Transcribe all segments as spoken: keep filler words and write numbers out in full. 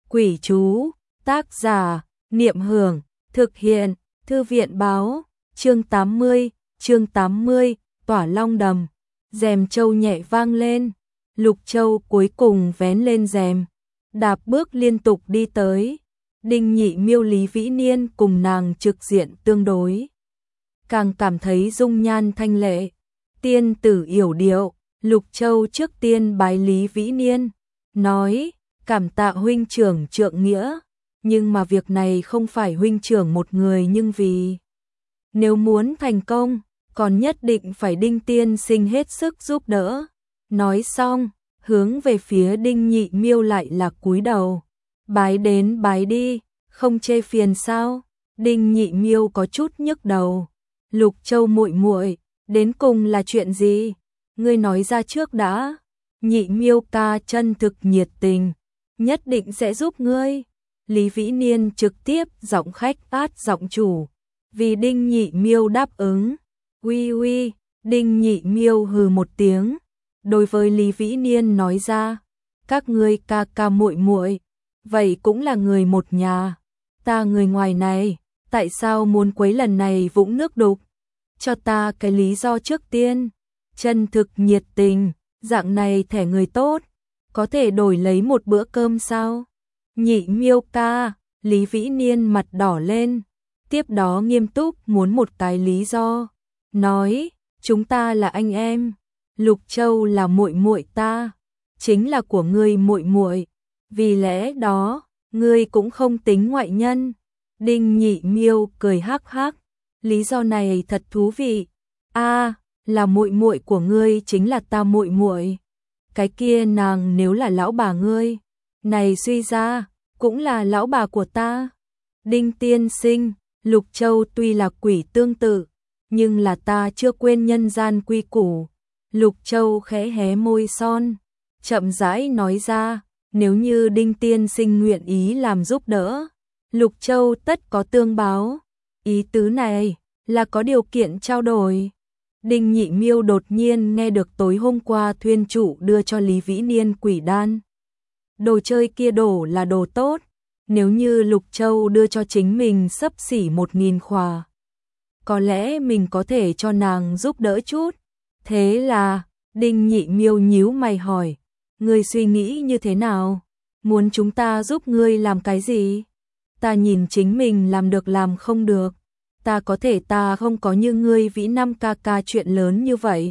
Quỷ chú, tác giả, Niệm Hưởng, thực hiện, Thư viện báo, chương tám mươi, chương tám mươi, Tỏa Long Đầm, rèm châu nhẹ vang lên, Lục Châu cuối cùng vén lên rèm, đạp bước liên tục đi tới, Đinh Nhị Miêu Lý Vĩ Niên cùng nàng trực diện tương đối. Càng cảm thấy dung nhan thanh lệ, tiên tử yểu điệu, Lục Châu trước tiên bái Lý Vĩ Niên, nói, cảm tạ huynh trưởng trượng nghĩa, nhưng mà việc này không phải huynh trưởng một người nhưng vì nếu muốn thành công, còn nhất định phải Đinh tiên sinh hết sức giúp đỡ. Nói xong, hướng về phía Đinh Nhị Miêu lại là cúi đầu, bái đến bái đi, không chê phiền sao? Đinh Nhị Miêu có chút nhức đầu. Lục Châu muội muội, đến cùng là chuyện gì? Ngươi nói ra trước đã. Nhị Miêu ca chân thực nhiệt tình, nhất định sẽ giúp ngươi. Lý Vĩ Niên trực tiếp giọng khách át giọng chủ, vì Đinh Nhị Miêu đáp ứng. Uy uy, Đinh Nhị Miêu hừ một tiếng, đối với Lý Vĩ Niên nói ra, các ngươi ca ca muội muội, vậy cũng là người một nhà, ta người ngoài này, tại sao muốn quấy lần này vũng nước đục? Cho ta cái lý do trước tiên. Chân thực nhiệt tình, dạng này thẻ người tốt, có thể đổi lấy một bữa cơm sao? Nhị Miêu ca, Lý Vĩ Niên mặt đỏ lên, tiếp đó nghiêm túc muốn một cái lý do, nói, chúng ta là anh em, Lục Châu là muội muội ta, chính là của ngươi muội muội, vì lẽ đó, ngươi cũng không tính ngoại nhân. Đinh Nhị Miêu cười hắc hắc, lý do này thật thú vị. A, là muội muội của ngươi chính là ta muội muội. Cái kia nàng nếu là lão bà ngươi, này suy ra, cũng là lão bà của ta. Đinh tiên sinh, Lục Châu tuy là quỷ tương tự, nhưng là ta chưa quên nhân gian quy củ. Lục Châu khẽ hé môi son, chậm rãi nói ra, nếu như Đinh tiên sinh nguyện ý làm giúp đỡ, Lục Châu tất có tương báo. Ý tứ này là có điều kiện trao đổi. Đinh Nhị Miêu đột nhiên nghe được tối hôm qua thuyên chủ đưa cho Lý Vĩ Niên quỷ đan. Đồ chơi kia đổ là đồ tốt, nếu như Lục Châu đưa cho chính mình xấp xỉ một nghìn khỏa, có lẽ mình có thể cho nàng giúp đỡ chút. Thế là, Đinh Nhị Miêu nhíu mày hỏi, ngươi suy nghĩ như thế nào? Muốn chúng ta giúp ngươi làm cái gì? Ta nhìn chính mình làm được làm không được. Ta có thể ta không có như ngươi Vĩ Năm ca ca chuyện lớn như vậy.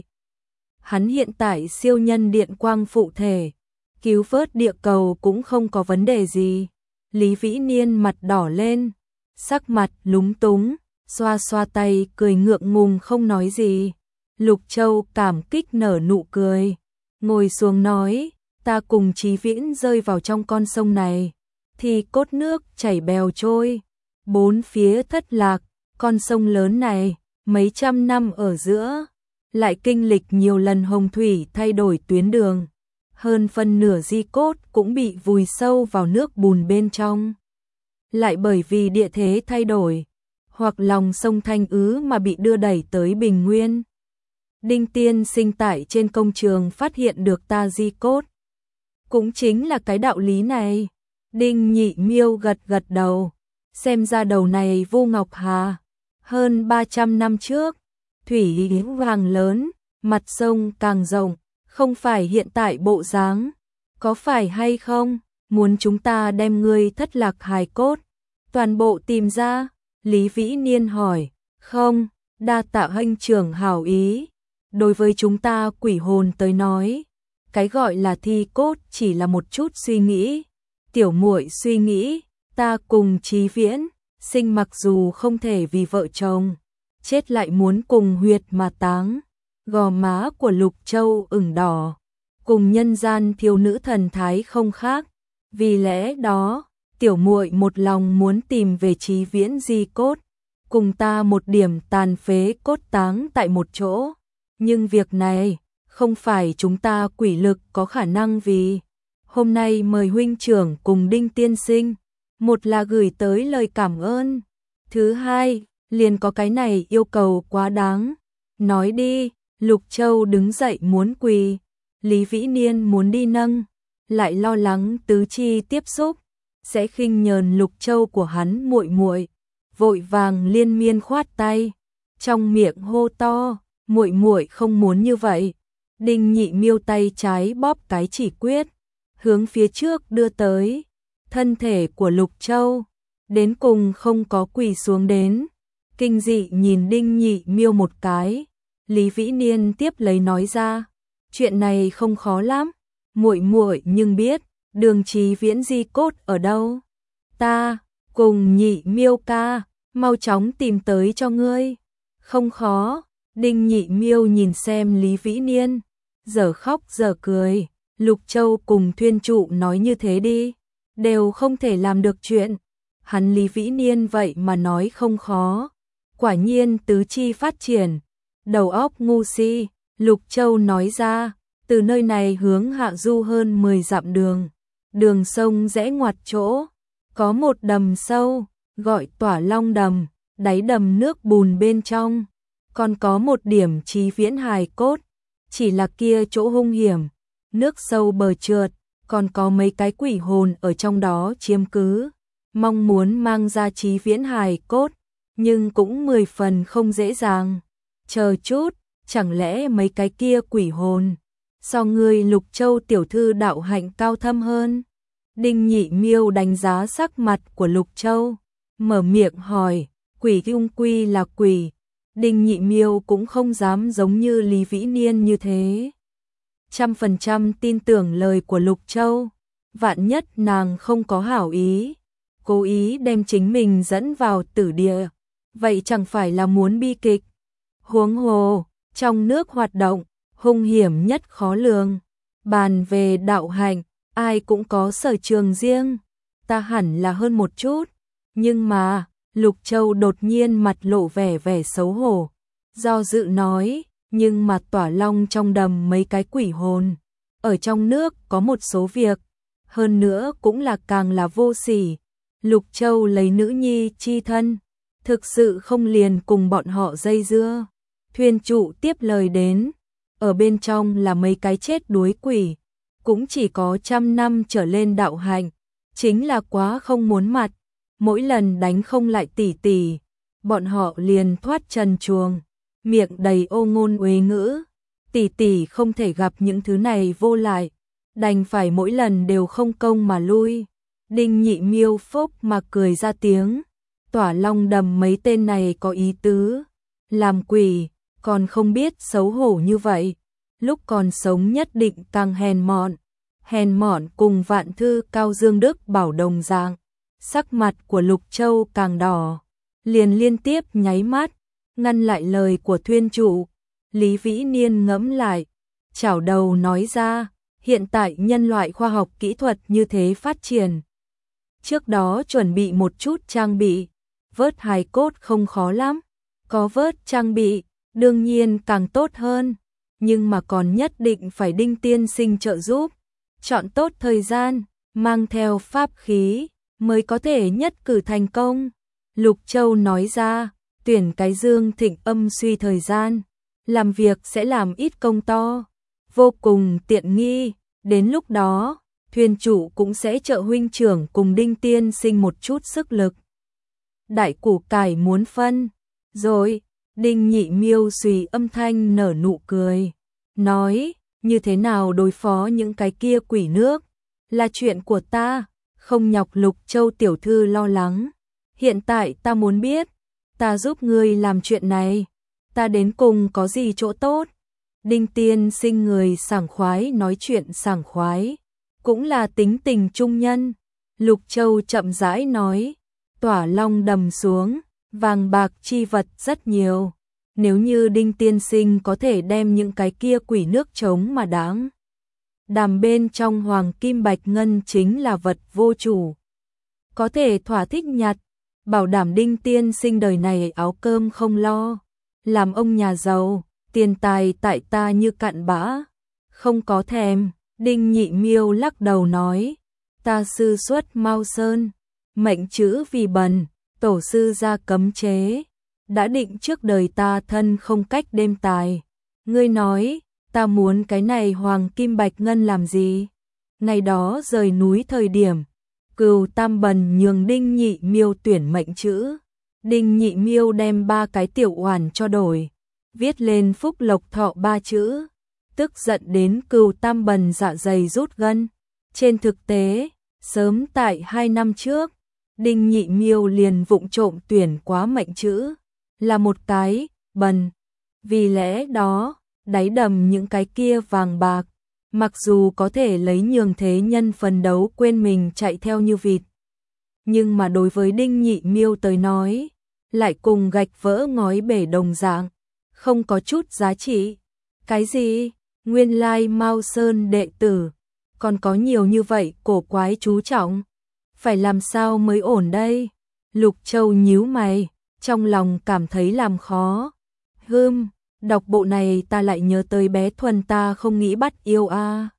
Hắn hiện tại siêu nhân điện quang phụ thể, cứu vớt địa cầu cũng không có vấn đề gì. Lý Vĩ Niên mặt đỏ lên, sắc mặt lúng túng, xoa xoa tay cười ngượng ngùng không nói gì. Lục Châu cảm kích nở nụ cười, ngồi xuống nói, ta cùng Chí Viễn rơi vào trong con sông này, thì cốt nước chảy bèo trôi, bốn phía thất lạc, con sông lớn này, mấy trăm năm ở giữa, lại kinh lịch nhiều lần hồng thủy thay đổi tuyến đường, hơn phân nửa di cốt cũng bị vùi sâu vào nước bùn bên trong. Lại bởi vì địa thế thay đổi, hoặc lòng sông Thanh Ứ mà bị đưa đẩy tới Bình Nguyên. Đinh tiên sinh tại trên công trường phát hiện được ta di cốt. Cũng chính là cái đạo lý này. Đinh Nhị Miêu gật gật đầu, xem ra đầu này Vu Ngọc Hà. Hơn ba trăm năm trước, thủy vàng lớn, mặt sông càng rộng, không phải hiện tại bộ dáng, có phải hay không? Muốn chúng ta đem ngươi thất lạc hài cốt, toàn bộ tìm ra? Lý Vĩ Niên hỏi, không, đa tạ huynh trưởng hảo ý. Đối với chúng ta quỷ hồn tới nói, cái gọi là thi cốt chỉ là một chút suy nghĩ. Tiểu muội suy nghĩ, ta cùng Chí Viễn, sinh mặc dù không thể vì vợ chồng, chết lại muốn cùng huyệt mà táng. Gò má của Lục Châu ửng đỏ, cùng nhân gian thiếu nữ thần thái không khác. Vì lẽ đó, tiểu muội một lòng muốn tìm về Chí Viễn di cốt, cùng ta một điểm tàn phế cốt táng tại một chỗ. Nhưng việc này, không phải chúng ta quỷ lực có khả năng vì. Hôm nay mời huynh trưởng cùng Đinh tiên sinh, một là gửi tới lời cảm ơn, thứ hai, liền có cái này yêu cầu quá đáng. Nói đi. Lục Châu đứng dậy muốn quỳ, Lý Vĩ Niên muốn đi nâng, lại lo lắng tứ chi tiếp xúc, sẽ khinh nhờn Lục Châu của hắn muội muội, vội vàng liên miên khoát tay, trong miệng hô to, muội muội không muốn như vậy. Đinh Nhị Miêu tay trái bóp cái chỉ quyết, hướng phía trước đưa tới, thân thể của Lục Châu đến cùng không có quỳ xuống đến. Kinh dị nhìn Đinh Nhị Miêu một cái, Lý Vĩ Niên tiếp lấy nói ra, chuyện này không khó lắm, muội muội nhưng biết Đường Chí Viễn di cốt ở đâu. Ta cùng Nhị Miêu ca, mau chóng tìm tới cho ngươi. Không khó. Đinh Nhị Miêu nhìn xem Lý Vĩ Niên, giờ khóc giờ cười. Lục Châu cùng Thuyên Trụ nói như thế đi, đều không thể làm được chuyện. Hắn Lý Vĩ Niên vậy mà nói không khó. Quả nhiên tứ chi phát triển, đầu óc ngu si. Lục Châu nói ra, từ nơi này hướng hạ du hơn mười dặm đường, đường sông rẽ ngoặt chỗ, có một đầm sâu, gọi Tỏa Long Đầm, đáy đầm nước bùn bên trong, còn có một điểm Chí Viễn hài cốt, chỉ là kia chỗ hung hiểm, nước sâu bờ trượt, còn có mấy cái quỷ hồn ở trong đó chiếm cứ, mong muốn mang ra Chí Viễn hài cốt, nhưng cũng mười phần không dễ dàng. Chờ chút, chẳng lẽ mấy cái kia quỷ hồn so ngươi Lục Châu tiểu thư đạo hạnh cao thâm hơn? Đinh Nhị Miêu đánh giá sắc mặt của Lục Châu, mở miệng hỏi, quỷ chung quy là quỷ. Đinh Nhị Miêu cũng không dám giống như Lý Vĩ Niên như thế, trăm phần trăm tin tưởng lời của Lục Châu, vạn nhất nàng không có hảo ý, cố ý đem chính mình dẫn vào tử địa, vậy chẳng phải là muốn bi kịch. Huống hồ, trong nước hoạt động, hung hiểm nhất khó lường, bàn về đạo hạnh, ai cũng có sở trường riêng, ta hẳn là hơn một chút, nhưng mà, Lục Châu đột nhiên mặt lộ vẻ vẻ xấu hổ, do dự nói, nhưng mà Tỏa Long trong đầm mấy cái quỷ hồn, ở trong nước có một số việc, hơn nữa cũng là càng là vô sỉ. Lục Châu lấy nữ nhi chi thân, thực sự không liền cùng bọn họ dây dưa. Thuyên Trụ tiếp lời đến, ở bên trong là mấy cái chết đuối quỷ, cũng chỉ có trăm năm trở lên đạo hạnh, chính là quá không muốn mặt, mỗi lần đánh không lại tỷ tỷ, bọn họ liền thoát trần truồng, miệng đầy ô ngôn uế ngữ, tỷ tỷ không thể gặp những thứ này vô lại, đành phải mỗi lần đều không công mà lui. Đinh Nhị Miêu phốc mà cười ra tiếng, Tỏa Long Đầm mấy tên này có ý tứ, làm quỷ, còn không biết xấu hổ như vậy, lúc còn sống nhất định càng hèn mọn, hèn mọn cùng Vạn Thư Cao Dương Đức Bảo đồng dạng. Sắc mặt của Lục Châu càng đỏ, liền liên tiếp nháy mắt, ngăn lại lời của Thuyên Trụ. Lý Vĩ Niên ngẫm lại, chảo đầu nói ra, hiện tại nhân loại khoa học kỹ thuật như thế phát triển. Trước đó chuẩn bị một chút trang bị, vớt hài cốt không khó lắm, có vớt trang bị, đương nhiên càng tốt hơn, nhưng mà còn nhất định phải Đinh tiên sinh trợ giúp, chọn tốt thời gian, mang theo pháp khí, mới có thể nhất cử thành công. Lục Châu nói ra, tuyển cái dương thịnh âm suy thời gian, làm việc sẽ làm ít công to, vô cùng tiện nghi, đến lúc đó, Thuyên Trụ cũng sẽ trợ huynh trưởng cùng Đinh tiên sinh một chút sức lực. Đại củ cải muốn phân, rồi, Đinh Nhị Miêu suy âm thanh nở nụ cười, nói, như thế nào đối phó những cái kia quỷ nước, là chuyện của ta, không nhọc Lục Châu tiểu thư lo lắng. Hiện tại ta muốn biết, ta giúp ngươi làm chuyện này, ta đến cùng có gì chỗ tốt? Đinh tiên sinh người sảng khoái nói chuyện sảng khoái, cũng là tính tình trung nhân. Lục Châu chậm rãi nói, Tỏa Long Đầm xuống, vàng bạc chi vật rất nhiều. Nếu như Đinh tiên sinh có thể đem những cái kia quỷ nước trống mà đáng, đàm bên trong hoàng kim bạch ngân chính là vật vô chủ, có thể thỏa thích nhặt, bảo đảm Đinh tiên sinh đời này áo cơm không lo, làm ông nhà giàu, tiền tài tại ta như cặn bã, không có thèm. Đinh Nhị Miêu lắc đầu nói, ta sư xuất Mao Sơn, mệnh chữ vì bần, tổ sư ra cấm chế, đã định trước đời ta thân không cách đêm tài. Ngươi nói, ta muốn cái này hoàng kim bạch ngân làm gì? Ngày đó rời núi thời điểm, Cừu Tam Bần nhường Đinh Nhị Miêu tuyển mệnh chữ. Đinh Nhị Miêu đem ba cái tiểu oản cho đổi, viết lên phúc lộc thọ ba chữ, tức giận đến Cừu Tam Bần dạ dày rút gân. Trên thực tế, sớm tại hai năm trước, Đinh Nhị Miêu liền vụng trộm tuyển quá mệnh chữ, là một cái bần. Vì lẽ đó, đáy đầm những cái kia vàng bạc, mặc dù có thể lấy nhường thế nhân phấn đấu quên mình chạy theo như vịt, nhưng mà đối với Đinh Nhị Miêu tới nói, lại cùng gạch vỡ ngói bể đồng dạng, không có chút giá trị. Cái gì? Nguyên lai Mao Sơn đệ tử, còn có nhiều như vậy cổ quái chú trọng. Phải làm sao mới ổn đây? Lục Châu nhíu mày, trong lòng cảm thấy làm khó. Hừm, đọc bộ này ta lại nhớ tới bé Thuần ta không nghĩ bắt yêu a. À.